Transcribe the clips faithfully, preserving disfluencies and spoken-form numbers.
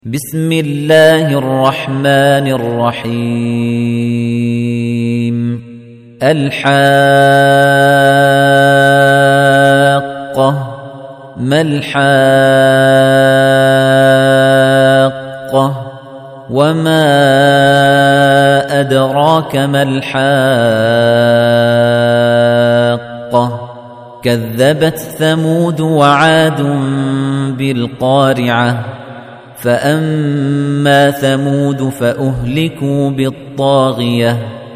بسم الله الرحمن الرحيم الحاقة ما الحاقة وما أدراك ما الحاقة كذبت ثمود وعاد بالقارعة فأما ثمود فأهلكوا بالطاغية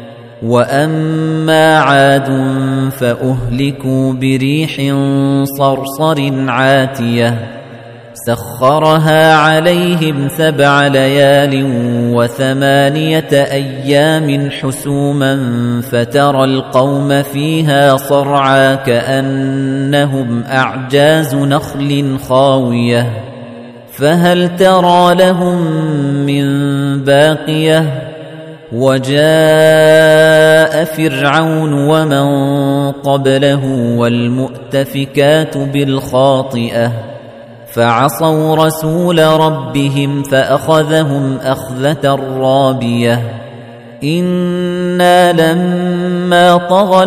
وأما عاد فأهلكوا بريح صرصر عاتية سخرها عليهم سبع ليال وثمانية أيام حسوما فترى القوم فيها صرعى كأنهم أعجاز نخل خاوية فهل ترى لهم من باقية وجاء فرعون ومن قبله والمؤتفكات بالخاطئة فعصوا رسول ربهم فأخذهم أخذة رابية إنا لما طغى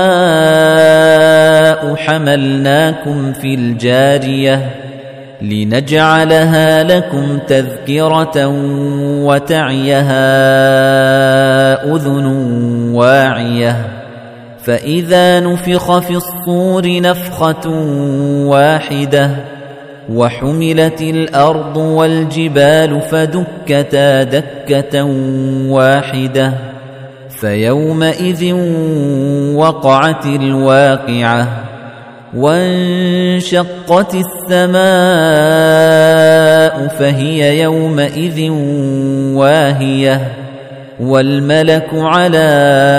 الماء حملناكم في الجارية لنجعلها لكم تذكرة وتعيها أذن واعية فإذا نفخ في الصور نفخة واحدة وحملت الأرض والجبال فدكتا دكة واحدة فيومئذ وقعت الواقعة وانشقت السماء فهي يومئذ واهية والملك على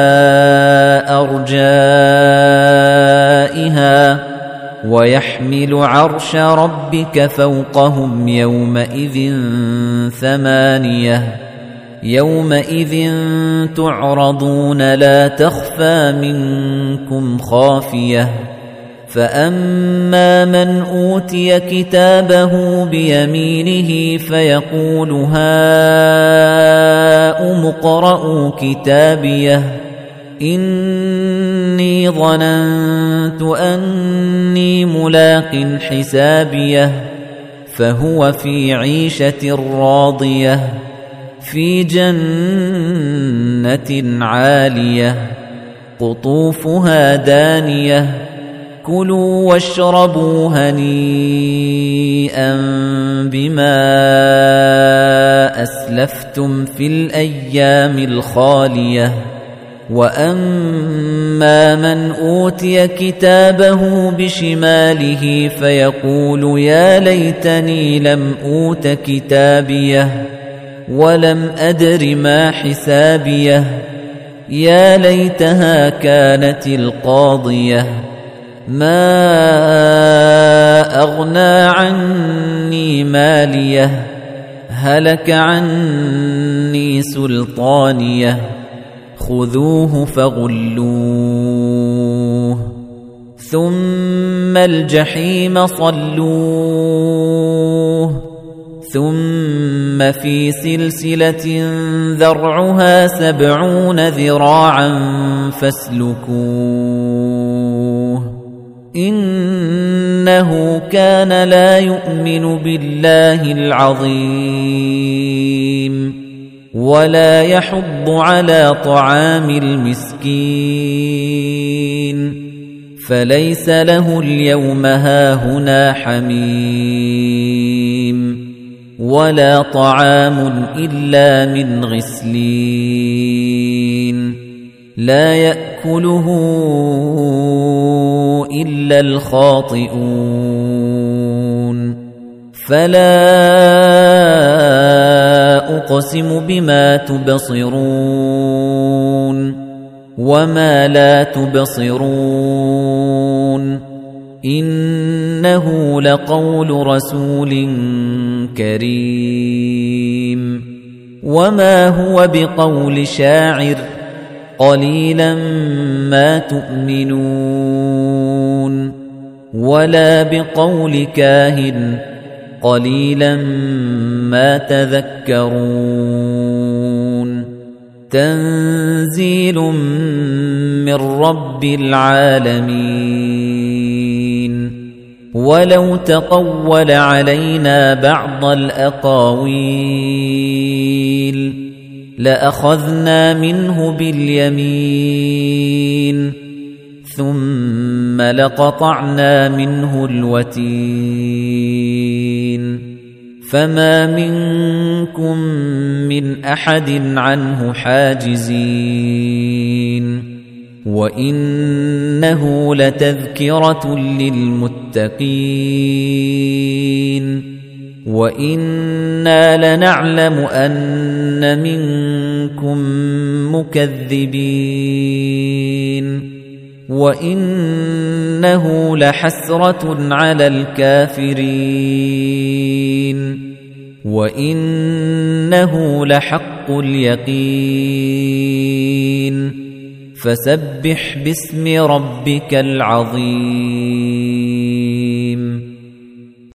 أرجائها ويحمل عرش ربك فوقهم يومئذ ثمانية يومئذ تعرضون لا تخفى منكم خافية فأما من أوتي كتابه بيمينه فيقول هاؤم اقرءوا كتابيه إني ظننت أني ملاق حسابيه فهو في عيشة راضية في جنة عالية قطوفها دانية كلوا واشربوا هنيئا بما أسلفتم في الأيام الخالية وأما من أوتي كتابه بشماله فيقول يا ليتني لم أوت كتابيه ولم أدر ما حسابيه يا ليتها كانت القاضية ما أغنى عني ماليه هلك عني سلطانيه خذوه فغلوه ثم الجحيم صلوه ثم في سلسلة ذرعها سبعون ذراعا فاسلكوه إنه كان لا يؤمن بالله العظيم ولا يحض على طعام المسكين فليس له اليوم هاهنا حميم ولا طعام إلا من غسلين لا يأكله إلا الخاطئون فلا أقسم بما تبصرون وما لا تبصرون إنه لقول رسول كريم وما هو بقول شاعر قليلا ما تؤمنون ولا بقول كاهن قليلا ما تذكرون تنزيل من رب العالمين ولو تقول علينا بعض الأقاويل لأخذنا منه باليمين ثم لقطعنا منه الوتين فما منكم من أحد عنه حاجزين وإنه لتذكرة للمتقين وإنا لنعلم أن منكم مكذبين وإنه لحسرة على الكافرين وإنه لحق اليقين فسبح باسم ربك العظيم